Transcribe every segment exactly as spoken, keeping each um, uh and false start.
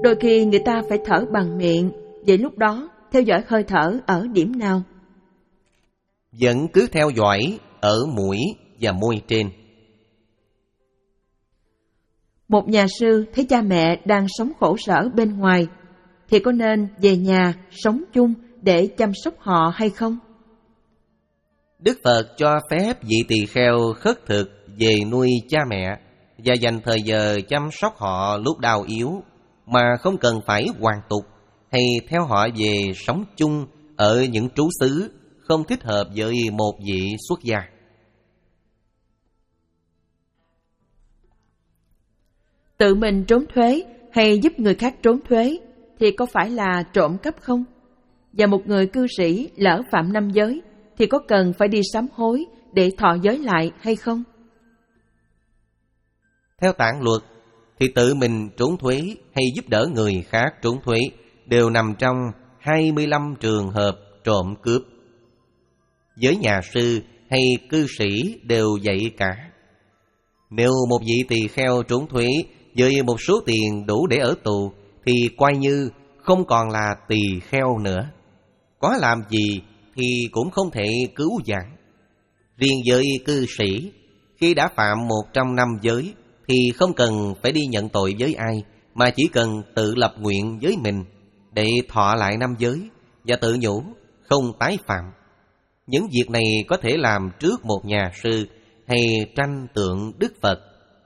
Đôi khi người ta phải thở bằng miệng, vậy lúc đó theo dõi hơi thở ở điểm nào? Vẫn cứ theo dõi ở mũi và môi trên. Một nhà sư thấy cha mẹ đang sống khổ sở bên ngoài, thì có nên về nhà sống chung để chăm sóc họ hay không? Đức Phật cho phép vị tỳ kheo khất thực về nuôi cha mẹ và dành thời giờ chăm sóc họ lúc đau yếu, mà không cần phải hoàn tục hay theo họ về sống chung ở những trú xứ không thích hợp với một vị xuất gia. Tự mình trốn thuế hay giúp người khác trốn thuế thì có phải là trộm cắp không? Và một người cư sĩ lỡ phạm năm giới thì có cần phải đi sám hối để thọ giới lại hay không? Theo tạng luật thì tự mình trốn thuế hay giúp đỡ người khác trốn thuế đều nằm trong hai mươi lăm trường hợp trộm cướp. Giới nhà sư hay cư sĩ đều vậy cả. Nếu một vị tỳ kheo trốn thuế với một số tiền đủ để ở tù thì coi như không còn là tỳ kheo nữa. Có làm gì thì cũng không thể cứu vãn. Riêng với cư sĩ, khi đã phạm một trong năm giới thì không cần phải đi nhận tội với ai, mà chỉ cần tự lập nguyện với mình để thọ lại năm giới và tự nhủ không tái phạm. Những việc này có thể làm trước một nhà sư hay tranh tượng Đức Phật.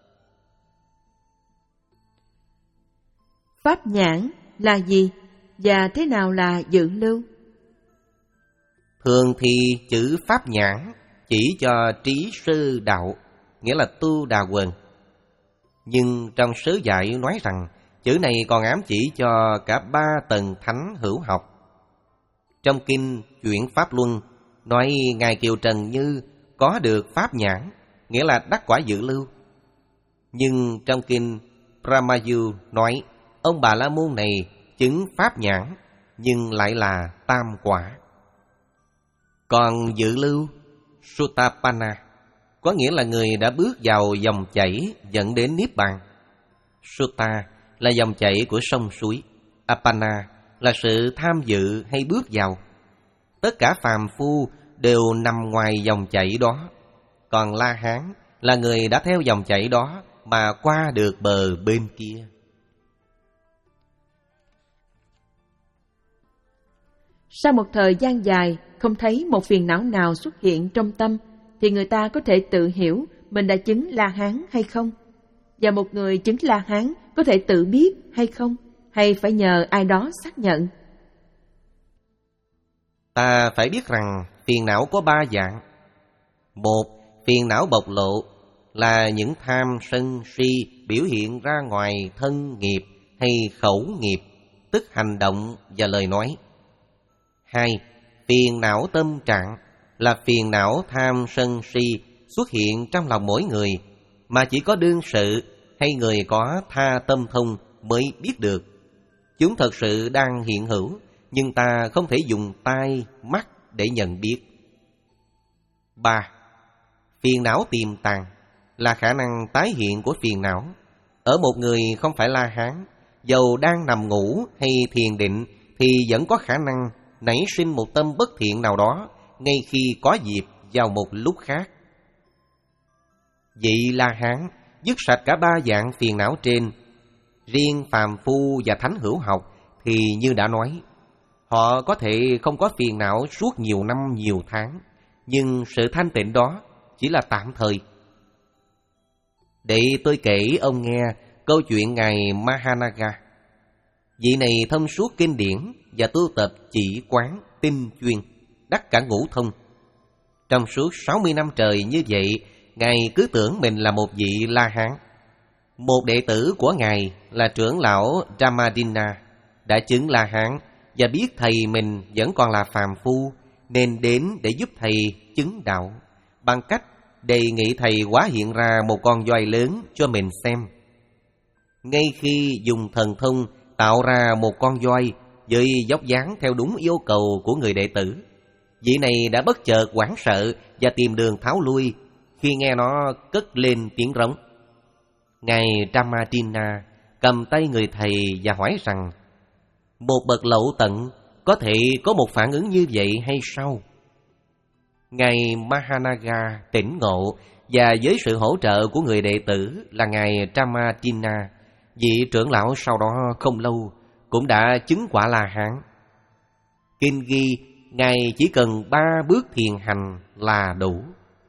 Pháp nhãn là gì và thế nào là dự lưu? Thường thì chữ pháp nhãn chỉ cho trí sư đạo, nghĩa là tu đà quần. Nhưng trong sớ dạy nói rằng chữ này còn ám chỉ cho cả ba tầng thánh hữu học. Trong kinh Chuyển Pháp Luân nói Ngài Kiều Trần Như có được pháp nhãn, nghĩa là đắc quả dự lưu. Nhưng trong kinh Brahmayu nói ông Bà La Môn này chứng pháp nhãn nhưng lại là tam quả. Còn dự lưu Sotapanna có nghĩa là người đã bước vào dòng chảy dẫn đến Niết Bàn. Sota là dòng chảy của sông suối, Apana là sự tham dự hay bước vào. Tất cả phàm phu đều nằm ngoài dòng chảy đó. Còn La Hán là người đã theo dòng chảy đó mà qua được bờ bên kia. Sau một thời gian dài không thấy một phiền não nào xuất hiện trong tâm thì người ta có thể tự hiểu mình đã chứng La Hán hay không? Và một người chứng La Hán có thể tự biết hay không? Hay phải nhờ ai đó xác nhận? Ta phải biết rằng phiền não có ba dạng. Một, phiền não bộc lộ là những tham sân si biểu hiện ra ngoài thân nghiệp hay khẩu nghiệp, tức hành động và lời nói. Hai, phiền não tâm trạng là phiền não tham sân si xuất hiện trong lòng mỗi người, mà chỉ có đương sự hay người có tha tâm thông mới biết được. Chúng thật sự đang hiện hữu, nhưng ta không thể dùng tai, mắt để nhận biết. Ba, phiền não tiềm tàng là khả năng tái hiện của phiền não. Ở một người không phải La Hán, dầu đang nằm ngủ hay thiền định thì vẫn có khả năng nảy sinh một tâm bất thiện nào đó ngay khi có dịp vào một lúc khác. Vị La Hán dứt sạch cả ba dạng phiền não trên. Riêng phàm phu và thánh hữu học thì như đã nói, họ có thể không có phiền não suốt nhiều năm nhiều tháng, nhưng sự thanh tịnh đó chỉ là tạm thời. Để tôi kể ông nghe câu chuyện Ngài Mahanaga. Vị này thông suốt kinh điển và tu tập chỉ quán tinh chuyên, đắc cả ngũ thông. Trong suốt sáu mươi năm trời như vậy, Ngài cứ tưởng mình là một vị La Hán. Một đệ tử của Ngài là trưởng lão Ramadina đã chứng La Hán và biết thầy mình vẫn còn là phàm phu, nên đến để giúp thầy chứng đạo bằng cách đề nghị thầy hóa hiện ra một con voi lớn cho mình xem. Ngay khi dùng thần thông tạo ra một con voi với dốc dáng theo đúng yêu cầu của người đệ tử, vị này đã bất chợt hoảng sợ và tìm đường tháo lui khi nghe nó cất lên tiếng rống. Ngài Ramadina cầm tay người thầy và hỏi rằng: một bậc lậu tận có thể có một phản ứng như vậy hay sao? Ngài Mahanaga tỉnh ngộ, và với sự hỗ trợ của người đệ tử là Ngài Tramatina, vị trưởng lão sau đó không lâu cũng đã chứng quả La-hán. Kinh ghi Ngài chỉ cần ba bước thiền hành là đủ.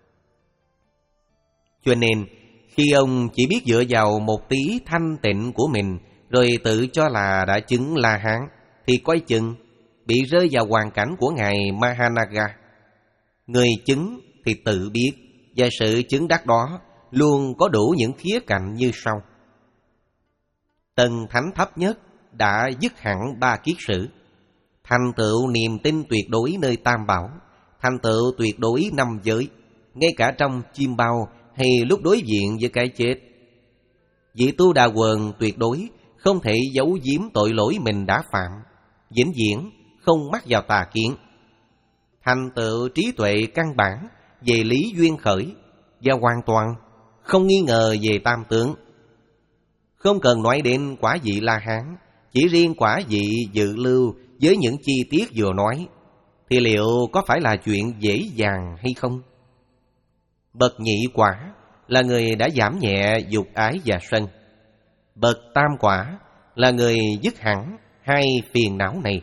Cho nên khi ông chỉ biết dựa vào một tí thanh tịnh của mình rồi tự cho là đã chứng La-hán, thì coi chừng bị rơi vào hoàn cảnh của Ngài Mahanaga. Người chứng thì tự biết, và sự chứng đắc đó luôn có đủ những khía cạnh như sau. Tầng thánh thấp nhất đã dứt hẳn ba kiết sử, thành tựu niềm tin tuyệt đối nơi Tam Bảo, thành tựu tuyệt đối năm giới, ngay cả trong chim bao hay lúc đối diện với cái chết. Vị tu đà quần tuyệt đối không thể giấu giếm tội lỗi mình đã phạm, vĩnh viễn không mắc vào tà kiến, thành tựu trí tuệ căn bản về lý duyên khởi, và hoàn toàn không nghi ngờ về tam tướng. Không cần nói đến quả vị La-hán, chỉ riêng quả vị dự lưu với những chi tiết vừa nói, thì liệu có phải là chuyện dễ dàng hay không? Bậc nhị quả là người đã giảm nhẹ dục ái và sân. Bậc tam quả là người dứt hẳn hai phiền não này.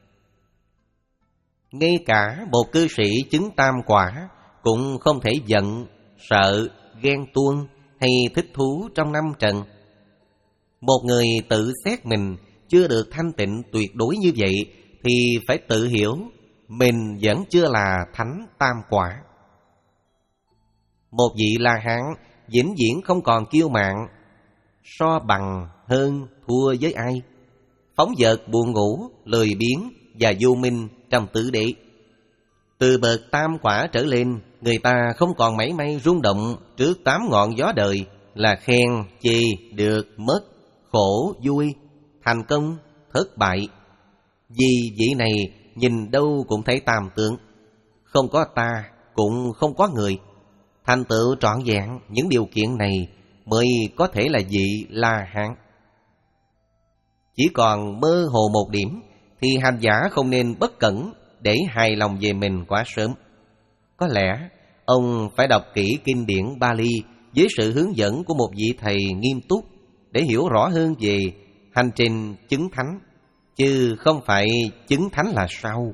Ngay cả một cư sĩ chứng tam quả cũng không thể giận, sợ, ghen tuông hay thích thú trong năm trần. Một người tự xét mình chưa được thanh tịnh tuyệt đối như vậy thì phải tự hiểu mình vẫn chưa là thánh tam quả. Một vị La-hán vĩnh viễn không còn kiêu mạn, so bằng, hơn, thua với ai, phóng dật, buồn ngủ, lười biếng và vô minh trong tứ đế. Từ bậc tam quả trở lên, người ta không còn mảy may rung động trước tám ngọn gió đời là khen, chê, được, mất, khổ, vui, thành công, thất bại. Vì vị này nhìn đâu cũng thấy tam tướng, không có ta cũng không có người. Thành tựu trọn vẹn những điều kiện này mới có thể là vị La-hán. Chỉ còn mơ hồ một điểm thì hành giả không nên bất cẩn để hài lòng về mình quá sớm. Có lẽ ông phải đọc kỹ kinh điển Bali với sự hướng dẫn của một vị thầy nghiêm túc để hiểu rõ hơn về hành trình chứng thánh, chứ không phải chứng thánh là sao.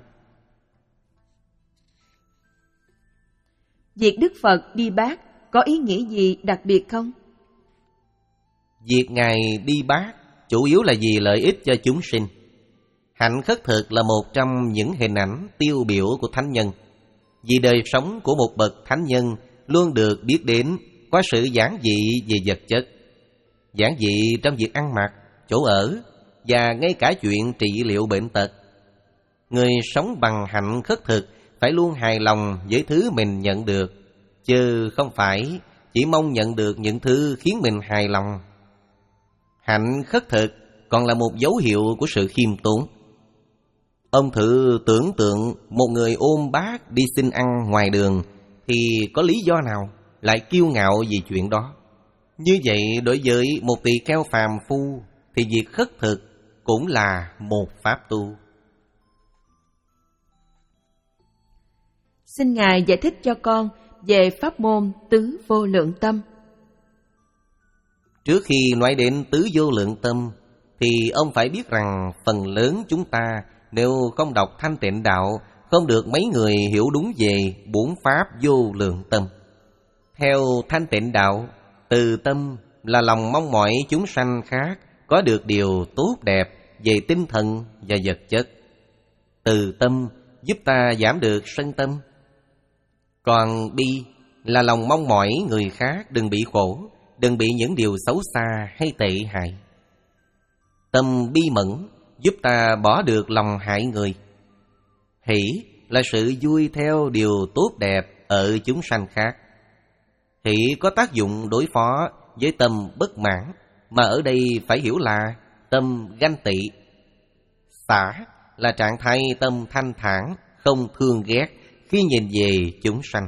Việc Đức Phật đi bát có ý nghĩa gì đặc biệt không? Việc Ngài đi bát chủ yếu là vì lợi ích cho chúng sinh. Hạnh khất thực là một trong những hình ảnh tiêu biểu của thánh nhân. Vì đời sống của một bậc thánh nhân luôn được biết đến có sự giản dị về vật chất, giản dị trong việc ăn mặc, chỗ ở và ngay cả chuyện trị liệu bệnh tật. Người sống bằng hạnh khất thực phải luôn hài lòng với thứ mình nhận được, chứ không phải chỉ mong nhận được những thứ khiến mình hài lòng. Hạnh khất thực còn là một dấu hiệu của sự khiêm tốn. Ông thử tưởng tượng một người ôm bát đi xin ăn ngoài đường thì có lý do nào lại kiêu ngạo vì chuyện đó? Như vậy đối với một tỳ kheo phàm phu thì việc khất thực cũng là một pháp tu. Xin Ngài giải thích cho con về pháp môn tứ vô lượng tâm. Trước khi nói đến tứ vô lượng tâm thì ông phải biết rằng phần lớn chúng ta nếu không đọc Thanh Tịnh Đạo không được mấy người hiểu đúng về bốn pháp vô lượng tâm. Theo Thanh Tịnh Đạo, từ tâm là lòng mong mỏi chúng sanh khác có được điều tốt đẹp về tinh thần và vật chất. Từ tâm giúp ta giảm được sân tâm. Còn bi là lòng mong mỏi người khác đừng bị khổ, đừng bị những điều xấu xa hay tệ hại. Tâm bi mẫn giúp ta bỏ được lòng hại người. Hỷ là sự vui theo điều tốt đẹp ở chúng sanh khác. Hỷ có tác dụng đối phó với tâm bất mãn, mà ở đây phải hiểu là tâm ganh tị. Xả là trạng thái tâm thanh thản, không thương ghét khi nhìn về chúng sanh.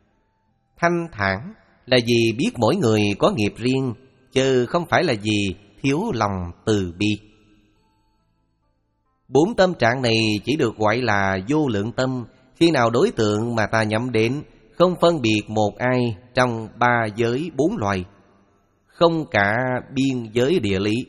Thanh thản là vì biết mỗi người có nghiệp riêng, chứ không phải là vì thiếu lòng từ bi. Bốn tâm trạng này chỉ được gọi là vô lượng tâm khi nào đối tượng mà ta nhắm đến không phân biệt một ai trong ba giới bốn loài, không cả biên giới địa lý.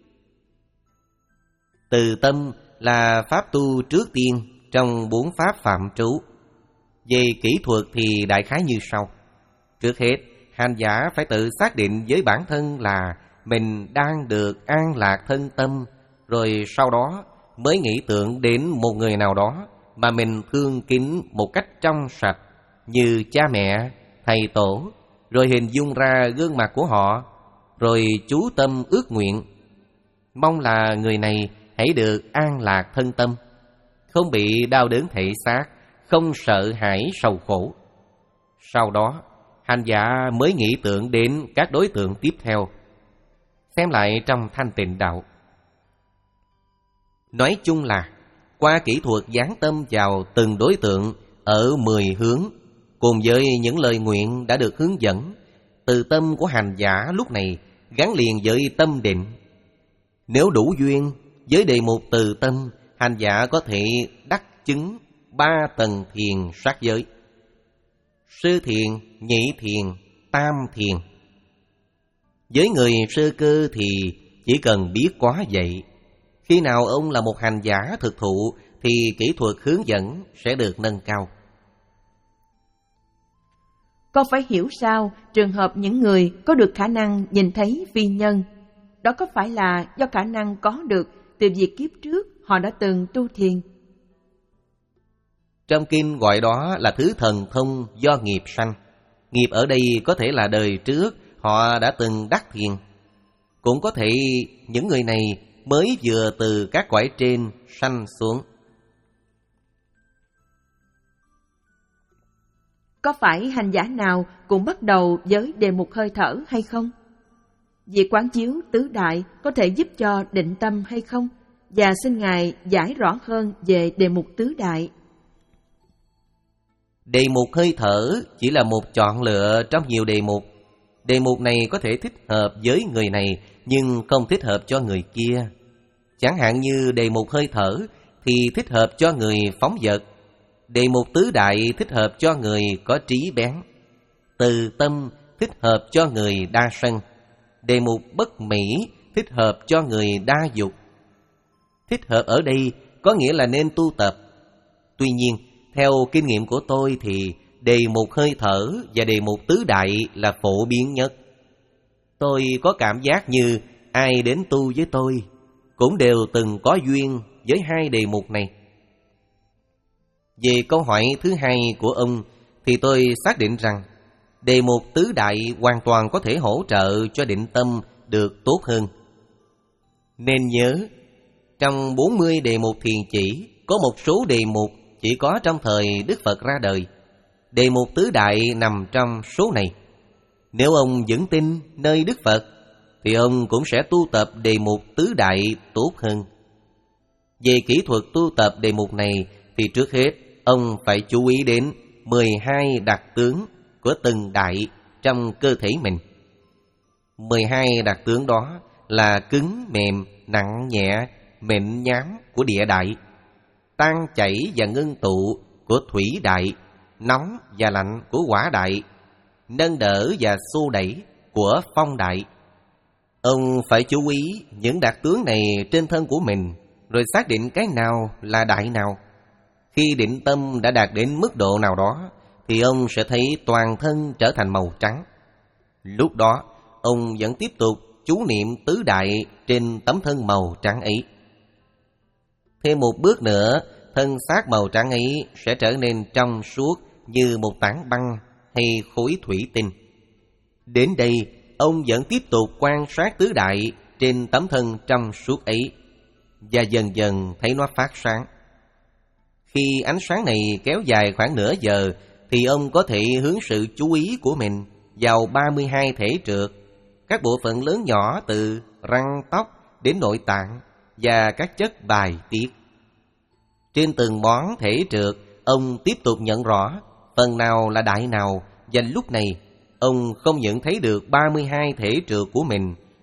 Từ tâm là pháp tu trước tiên trong bốn pháp phạm trú. Về kỹ thuật thì đại khái như sau. Trước hết, hành giả phải tự xác định với bản thân là mình đang được an lạc thân tâm, rồi sau đó mới nghĩ tưởng đến một người nào đó mà mình thương kính một cách trong sạch, như cha mẹ, thầy tổ, rồi hình dung ra gương mặt của họ, rồi chú tâm ước nguyện, mong là người này hãy được an lạc thân tâm, không bị đau đớn thể xác, không sợ hãi sầu khổ. Sau đó, hành giả mới nghĩ tưởng đến các đối tượng tiếp theo. Xem lại trong Thanh Tịnh Đạo. Nói chung là, qua kỹ thuật dán tâm vào từng đối tượng ở mười hướng, cùng với những lời nguyện đã được hướng dẫn, từ tâm của hành giả lúc này gắn liền với tâm định. Nếu đủ duyên với đề mục từ tâm, hành giả có thể đắc chứng ba tầng thiền sát giới: sơ thiền, nhị thiền, tam thiền. Với người sơ cơ thì chỉ cần biết quá vậy. Khi nào ông là một hành giả thực thụ thì kỹ thuật hướng dẫn sẽ được nâng cao. Con phải hiểu sao trường hợp những người có được khả năng nhìn thấy phi nhân, đó có phải là do khả năng có được từ việc kiếp trước họ đã từng tu thiền? Trong kinh gọi đó là thứ thần thông do nghiệp sanh. Nghiệp ở đây có thể là đời trước họ đã từng đắc thiền. Cũng có thể những người này mới vừa từ các cõi trên sanh xuống. Có phải hành giả nào cũng bắt đầu với đề mục hơi thở hay không? Việc quán chiếu tứ đại có thể giúp cho định tâm hay không? Và xin Ngài giải rõ hơn về đề mục tứ đại. Đề mục hơi thở chỉ là một chọn lựa trong nhiều đề mục. Đề mục này có thể thích hợp với người này nhưng không thích hợp cho người kia. Chẳng hạn như đề mục hơi thở thì thích hợp cho người phóng dật. Đề mục tứ đại thích hợp cho người có trí bén. Từ tâm thích hợp cho người đa sân. Đề mục bất mỹ thích hợp cho người đa dục. Thích hợp ở đây có nghĩa là nên tu tập. Tuy nhiên, theo kinh nghiệm của tôi thì đề mục hơi thở và đề mục tứ đại là phổ biến nhất. Tôi có cảm giác như ai đến tu với tôi cũng đều từng có duyên với hai đề mục này. Về câu hỏi thứ hai của ông thì tôi xác định rằng đề mục tứ đại hoàn toàn có thể hỗ trợ cho định tâm được tốt hơn. Nên nhớ, trong bốn mươi đề mục thiền chỉ, có một số đề mục chỉ có trong thời Đức Phật ra đời. Đề mục tứ đại nằm trong số này. Nếu ông vững tin nơi Đức Phật thì ông cũng sẽ tu tập đề mục tứ đại tốt hơn. Về kỹ thuật tu tập đề mục này thì trước hết ông phải chú ý đến mười hai đặc tướng của từng đại trong cơ thể mình. mười hai đặc tướng đó là cứng, mềm, nặng, nhẹ, mịn, nhám của địa đại, tan chảy và ngưng tụ của thủy đại, nóng và lạnh của hỏa đại, nâng đỡ và xô đẩy của phong đại. Ông phải chú ý những đặc tướng này trên thân của mình, rồi xác định cái nào là đại nào. Khi định tâm đã đạt đến mức độ nào đó thì ông sẽ thấy toàn thân trở thành màu trắng. Lúc đó ông vẫn tiếp tục chú niệm tứ đại trên tấm thân màu trắng ấy. Thêm một bước nữa, thân xác màu trắng ấy sẽ trở nên trong suốt như một tảng băng hay khối thủy tinh. Đến đây, ông vẫn tiếp tục quan sát tứ đại trên tấm thân trong suốt ấy, và dần dần thấy nó phát sáng. Khi ánh sáng này kéo dài khoảng nửa giờ, thì ông có thể hướng sự chú ý của mình vào ba mươi hai thể trược, các bộ phận lớn nhỏ từ răng, tóc đến nội tạng và các chất bài tiết. Trên từng món thể trược, ông tiếp tục nhận rõ phần nào là đại nào, và lúc này ông không những thấy được ba mươi hai thể trược của mình,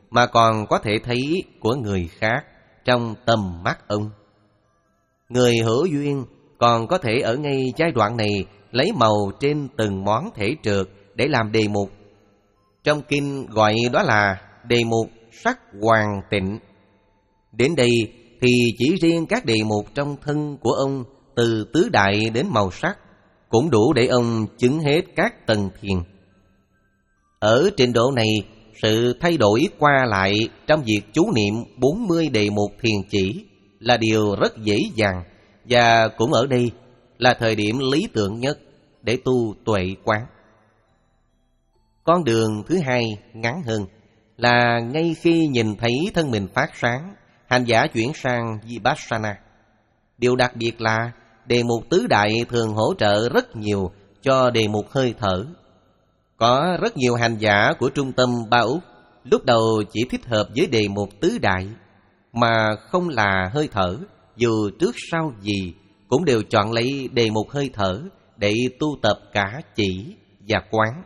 mà còn có thể thấy của người khác trong tầm mắt ông. Người hữu duyên còn có thể ở ngay giai đoạn này lấy màu trên từng món thể trượt để làm đề mục. Trong kinh gọi đó là đề mục sắc hoàn tịnh. Đến đây thì chỉ riêng các đề mục trong thân của ông, từ tứ đại đến màu sắc, cũng đủ để ông chứng hết các tầng thiền. Ở trình độ này, sự thay đổi qua lại trong việc chú niệm bốn mươi đề mục thiền chỉ là điều rất dễ dàng, và cũng ở đây là thời điểm lý tưởng nhất để tu tuệ quán. Con đường thứ hai ngắn hơn là ngay khi nhìn thấy thân mình phát sáng, hành giả chuyển sang Vipassana. Điều đặc biệt là đề mục tứ đại thường hỗ trợ rất nhiều cho đề mục hơi thở. Có rất nhiều hành giả của trung tâm Ba Úc lúc đầu chỉ thích hợp với đề mục tứ đại, mà không là hơi thở, dù trước sau gì cũng đều chọn lấy đề mục hơi thở để tu tập cả chỉ và quán.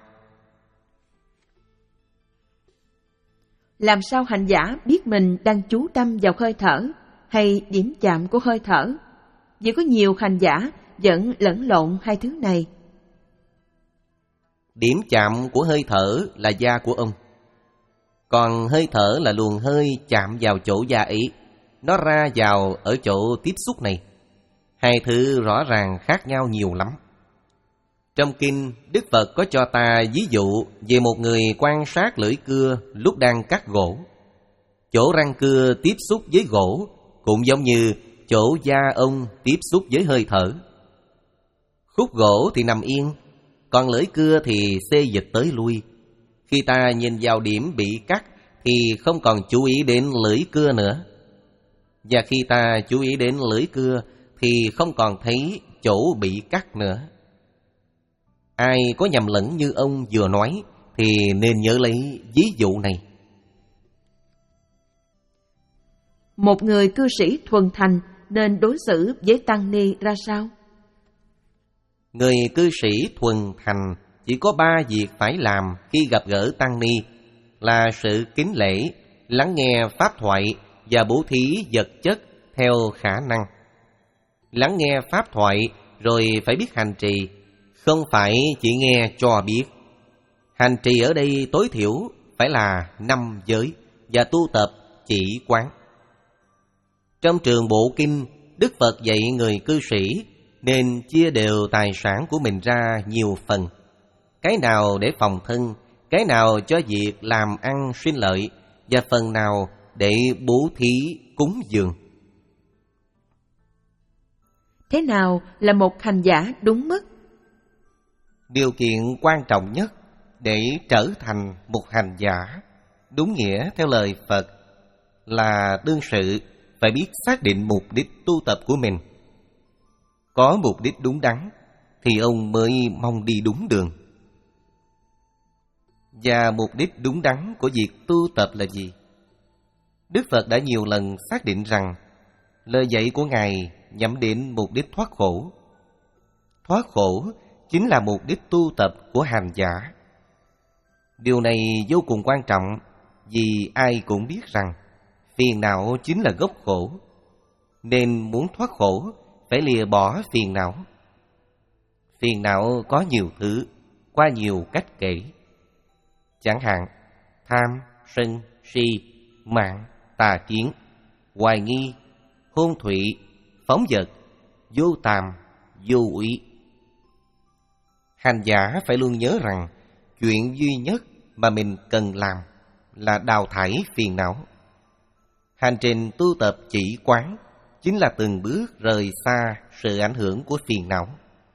Làm sao hành giả biết mình đang chú tâm vào hơi thở hay điểm chạm của hơi thở? Vì có nhiều hành giả vẫn lẫn lộn hai thứ này. Điểm chạm của hơi thở là da của ông, còn hơi thở là luồng hơi chạm vào chỗ da ấy, nó ra vào ở chỗ tiếp xúc này. Hai thứ rõ ràng khác nhau nhiều lắm. Trong kinh, Đức Phật có cho ta ví dụ về một người quan sát lưỡi cưa lúc đang cắt gỗ. Chỗ răng cưa tiếp xúc với gỗ cũng giống như chỗ da ông tiếp xúc với hơi thở. Khúc gỗ thì nằm yên, còn lưỡi cưa thì xê dịch tới lui. Khi ta nhìn vào điểm bị cắt thì không còn chú ý đến lưỡi cưa nữa. Và khi ta chú ý đến lưỡi cưa thì không còn thấy chỗ bị cắt nữa. Ai có nhầm lẫn như ông vừa nói thì nên nhớ lấy ví dụ này. Một người cư sĩ thuần thành nên đối xử với tăng ni ra sao? Người cư sĩ thuần thành chỉ có ba việc phải làm khi gặp gỡ tăng ni là sự kính lễ, lắng nghe pháp thoại và bố thí vật chất theo khả năng. Lắng nghe pháp thoại rồi phải biết hành trì, không phải chỉ nghe cho biết. Hành trì ở đây tối thiểu phải là năm giới và tu tập chỉ quán. Trong trường Bộ Kinh, Đức Phật dạy người cư sĩ nên chia đều tài sản của mình ra nhiều phần. Cái nào để phòng thân, cái nào cho việc làm ăn sinh lợi, và phần nào để bố thí cúng dường. Thế nào là một hành giả đúng mức? Điều kiện quan trọng nhất để trở thành một hành giả đúng nghĩa theo lời Phật là đương sự phải biết xác định mục đích tu tập của mình. Có mục đích đúng đắn thì ông mới mong đi đúng đường. Và mục đích đúng đắn của việc tu tập là gì? Đức Phật đã nhiều lần xác định rằng lời dạy của Ngài nhắm đến mục đích thoát khổ. Thoát khổ chính là mục đích tu tập của hành giả. Điều này vô cùng quan trọng vì ai cũng biết rằng phiền não chính là gốc khổ, nên muốn thoát khổ phải lìa bỏ phiền não. Phiền não có nhiều thứ, qua nhiều cách kể. Chẳng hạn tham, sân, si, mạn, tà kiến, hoài nghi, hôn thụy, phóng dật, vô tàm, vô úy. Hành giả phải luôn nhớ rằng chuyện duy nhất mà mình cần làm là đào thải phiền não. Hành trình tu tập chỉ quán chính là từng bước rời xa sự ảnh hưởng của phiền não.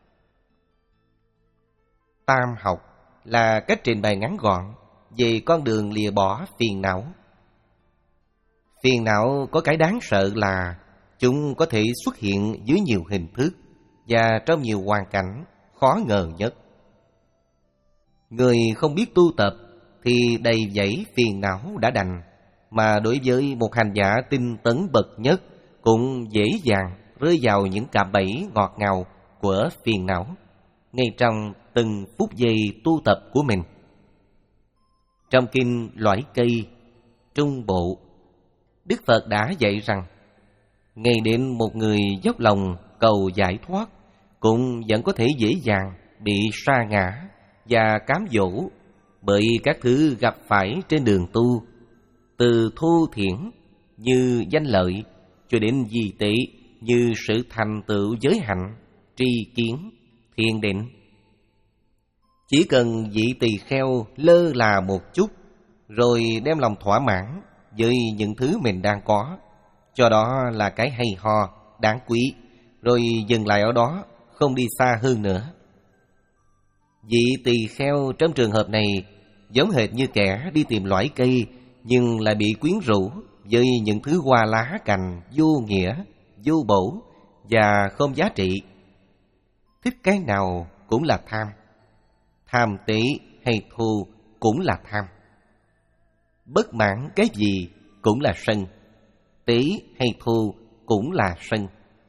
Tam học là cách trình bày ngắn gọn về con đường lìa bỏ phiền não. Phiền não có cái đáng sợ là chúng có thể xuất hiện dưới nhiều hình thức và trong nhiều hoàn cảnh khó ngờ nhất. Người không biết tu tập thì đầy dẫy phiền não đã đành, mà đối với một hành giả tinh tấn bậc nhất cũng dễ dàng rơi vào những cạm bẫy ngọt ngào của phiền não ngay trong từng phút giây tu tập của mình. Trong kinh Loại Cây, trung bộ. Đức Phật đã dạy rằng, ngay đến một người dốc lòng cầu giải thoát cũng vẫn có thể dễ dàng bị sa ngã và cám dỗ bởi các thứ gặp phải trên đường tu, từ thô thiển như danh lợi cho đến di tế như sự thành tựu giới hạnh, tri kiến, thiền định. Chỉ cần vị tỳ kheo lơ là một chút rồi đem lòng thỏa mãn với những thứ mình đang có, cho đó là cái hay ho, đáng quý, rồi dừng lại ở đó, không đi xa hơn nữa. Vị tỳ kheo trong trường hợp này giống hệt như kẻ đi tìm lõi cây nhưng lại bị quyến rũ với những thứ hoa lá cành vô nghĩa, vô bổ và không giá trị. Thích cái nào cũng là tham, tham tế hay thù cũng là tham. Bất mãn cái gì cũng là sân, tế hay thù cũng là sân.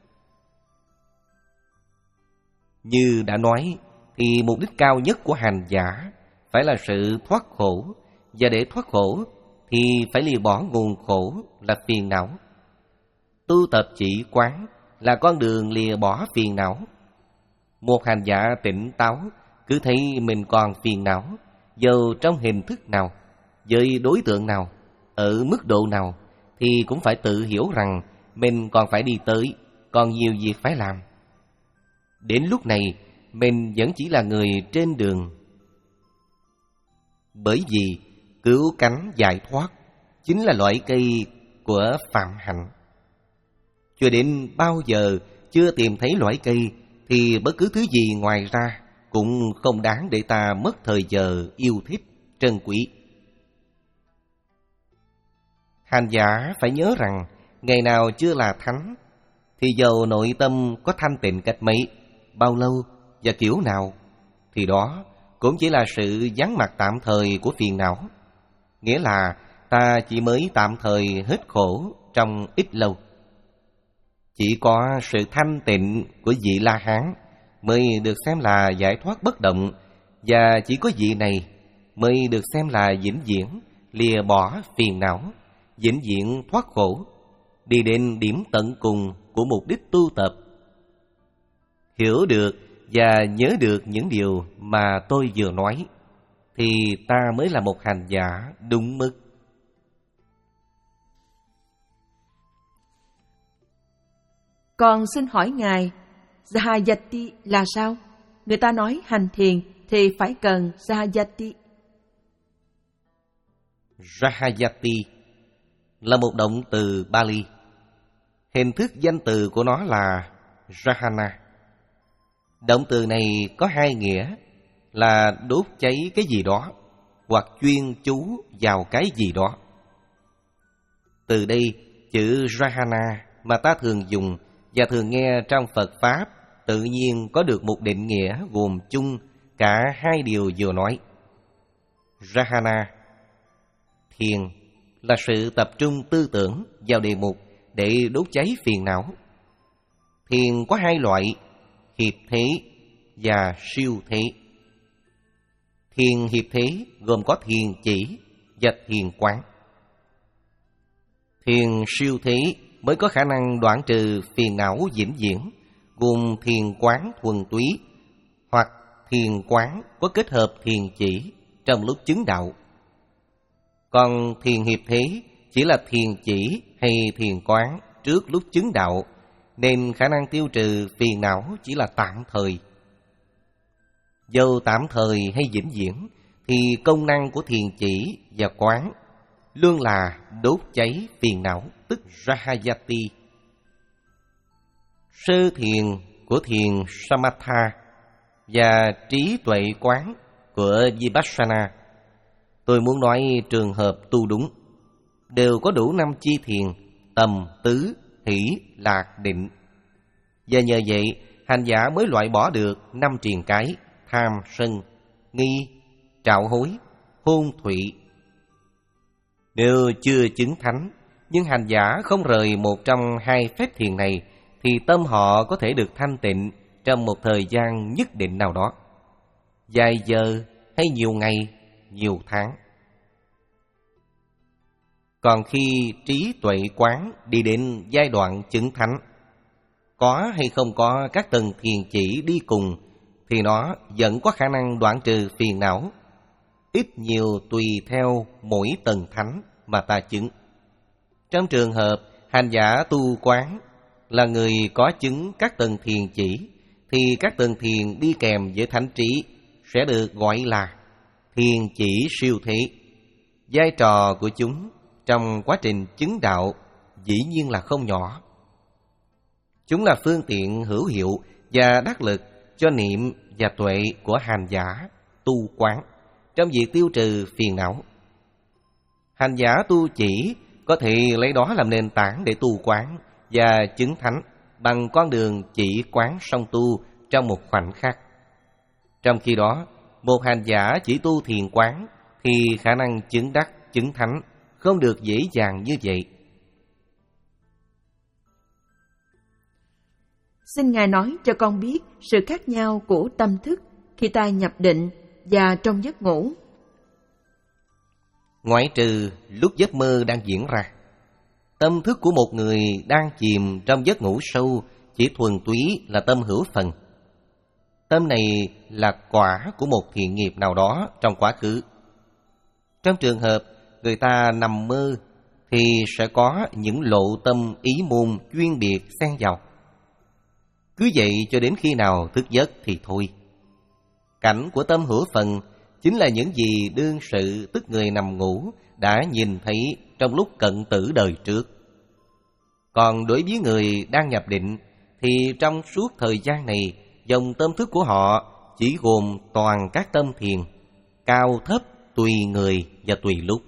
Như đã nói, thì mục đích cao nhất của hành giả phải là sự thoát khổ, và để thoát khổ thì phải lìa bỏ nguồn khổ là phiền não. Tu tập chỉ quán là con đường lìa bỏ phiền não. Một hành giả tỉnh táo cứ thấy mình còn phiền não, dầu trong hình thức nào, với đối tượng nào, ở mức độ nào, thì cũng phải tự hiểu rằng mình còn phải đi tới, còn nhiều việc phải làm. Đến lúc này, mình vẫn chỉ là người trên đường. Bởi vì cứu cánh giải thoát chính là loại cây của phạm hạnh. Cho đến bao giờ chưa tìm thấy loại cây thì bất cứ thứ gì ngoài ra cũng không đáng để ta mất thời giờ yêu thích, trân quý. Hành giả phải nhớ rằng ngày nào chưa là thánh thì dầu nội tâm có thanh tịnh cách mấy, bao lâu và kiểu nào, thì đó cũng chỉ là sự vắng mặt tạm thời của phiền não. Nghĩa là ta chỉ mới tạm thời hết khổ trong ít lâu. Chỉ có sự thanh tịnh của vị La Hán mới được xem là giải thoát bất động, và chỉ có vị này mới được xem là vĩnh viễn lìa bỏ phiền não, vĩnh viễn thoát khổ, đi đến điểm tận cùng của mục đích tu tập. Hiểu được và nhớ được những điều mà tôi vừa nói thì ta mới là một hành giả đúng mức. Còn xin hỏi Ngài, Sahajati là sao? Người ta nói hành thiền thì phải cần Sahajati. Sahajati là một động từ Bali. Hình thức danh từ của nó là Rahana. Động từ này có hai nghĩa là đốt cháy cái gì đó hoặc chuyên chú vào cái gì đó. Từ đây, chữ Rahana mà ta thường dùng và thường nghe trong Phật Pháp tự nhiên có được một định nghĩa gồm chung cả hai điều vừa nói. Rahana, thiền, là sự tập trung tư tưởng vào đề mục để đốt cháy phiền não. Thiền có hai loại, hiệp thế và siêu thế. Thiền hiệp thế gồm có thiền chỉ và thiền quán. Thiền siêu thế mới có khả năng đoạn trừ phiền não vĩnh viễn, gồm thiền quán thuần túy hoặc thiền quán có kết hợp thiền chỉ trong lúc chứng đạo. Còn thiền hiệp thế chỉ là thiền chỉ hay thiền quán trước lúc chứng đạo, nên khả năng tiêu trừ phiền não chỉ là tạm thời. Dầu tạm thời hay vĩnh viễn thì công năng của thiền chỉ và quán luôn là đốt cháy phiền não, tức Rahayati. Sơ thiền của thiền Samatha và trí tuệ quán của Vipassana, tôi muốn nói trường hợp tu đúng, đều có đủ năm chi thiền: tầm, tứ, hỷ, lạc, định. Và nhờ vậy, hành giả mới loại bỏ được năm triền cái: tham, sân, nghi, trạo hối, hôn thụy. Nếu chưa chứng thánh, nhưng hành giả không rời một trong hai phép thiền này, thì tâm họ có thể được thanh tịnh trong một thời gian nhất định nào đó, vài giờ hay nhiều ngày, nhiều tháng. Còn khi trí tuệ quán đi đến giai đoạn chứng thánh, có hay không có các tầng thiền chỉ đi cùng, thì nó vẫn có khả năng đoạn trừ phiền não, ít nhiều tùy theo mỗi tầng thánh mà ta chứng. Trong trường hợp hành giả tu quán là người có chứng các tầng thiền chỉ, thì các tầng thiền đi kèm với thánh trí sẽ được gọi là thiền chỉ siêu thế. Vai trò của chúng trong quá trình chứng đạo dĩ nhiên là không nhỏ. Chúng là phương tiện hữu hiệu và đắc lực cho niệm và tuệ của hành giả tu quán trong việc tiêu trừ phiền não. Hành giả tu chỉ có thể lấy đó làm nền tảng để tu quán và chứng thánh bằng con đường chỉ quán song tu trong một khoảnh khắc. Trong khi đó, một hành giả chỉ tu thiền quán thì khả năng chứng đắc, chứng thánh không được dễ dàng như vậy. Xin Ngài nói cho con biết sự khác nhau của tâm thức khi ta nhập định và trong giấc ngủ. Ngoại trừ lúc giấc mơ đang diễn ra, tâm thức của một người đang chìm trong giấc ngủ sâu chỉ thuần túy là tâm hữu phần. Tâm này là quả của một thiện nghiệp nào đó trong quá khứ. Trong trường hợp người ta nằm mơ thì sẽ có những lộ tâm ý môn chuyên biệt xen vào. Cứ vậy cho đến khi nào thức giấc thì thôi. Cảnh của tâm hữu phần chính là những gì đương sự, tức người nằm ngủ, đã nhìn thấy trong lúc cận tử đời trước. Còn đối với người đang nhập định thì trong suốt thời gian này, dòng tâm thức của họ chỉ gồm toàn các tâm thiền, cao thấp tùy người và tùy lúc.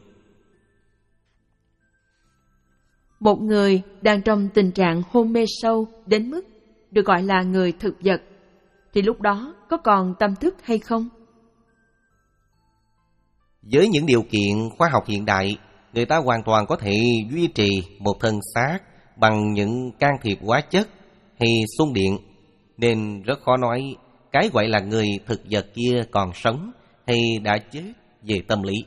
Một người đang trong tình trạng hôn mê sâu đến mức được gọi là người thực vật, thì lúc đó có còn tâm thức hay không? Với những điều kiện khoa học hiện đại, người ta hoàn toàn có thể duy trì một thân xác bằng những can thiệp hóa chất hay xung điện, nên rất khó nói cái gọi là người thực vật kia còn sống hay đã chết về tâm lý.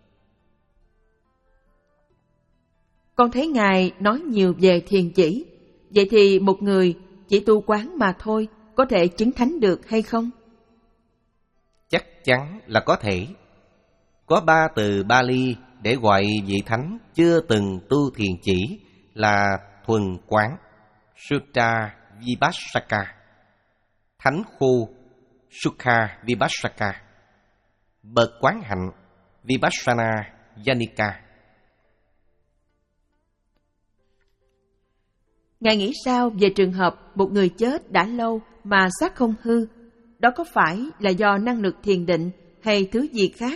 Con thấy Ngài nói nhiều về thiền chỉ. Vậy thì một người chỉ tu quán mà thôi có thể chứng thánh được hay không? Chắc chắn là có thể. Có ba từ Bali để gọi vị thánh chưa từng tu thiền chỉ là thuần quán, Sutta Vipassaka, thánh khô, Sukha Vipassaka, bậc quán hạnh, Vipassana Yanika. Ngài nghĩ sao về trường hợp một người chết đã lâu mà xác không hư? Đó có phải là do năng lực thiền định hay thứ gì khác?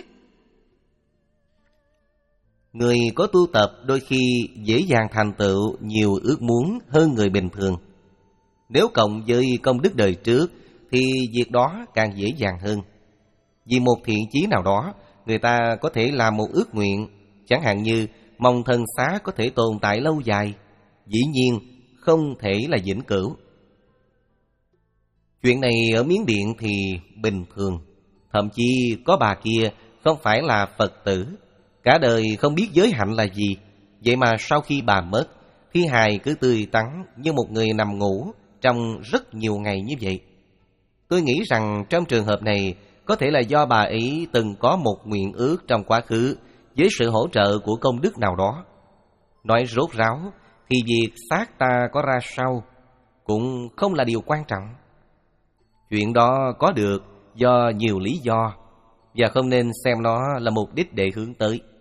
Người có tu tập đôi khi dễ dàng thành tựu nhiều ước muốn hơn người bình thường. Nếu cộng với công đức đời trước thì việc đó càng dễ dàng hơn. Vì một thiện chí nào đó, người ta có thể làm một ước nguyện, chẳng hạn như mong thân xác có thể tồn tại lâu dài. Dĩ nhiên không thể là vĩnh cửu. Chuyện này ở Miến Điện thì bình thường. Thậm chí có bà kia không phải là Phật tử, cả đời không biết giới hạnh là gì. Vậy mà sau khi bà mất, thi hài cứ tươi tắn như một người nằm ngủ trong rất nhiều ngày như vậy. Tôi nghĩ rằng trong trường hợp này có thể là do bà ấy từng có một nguyện ước trong quá khứ với sự hỗ trợ của công đức nào đó. Nói rốt ráo thì việc xác ta có ra sao cũng không là điều quan trọng. Chuyện đó có được do nhiều lý do và không nên xem nó là mục đích để hướng tới.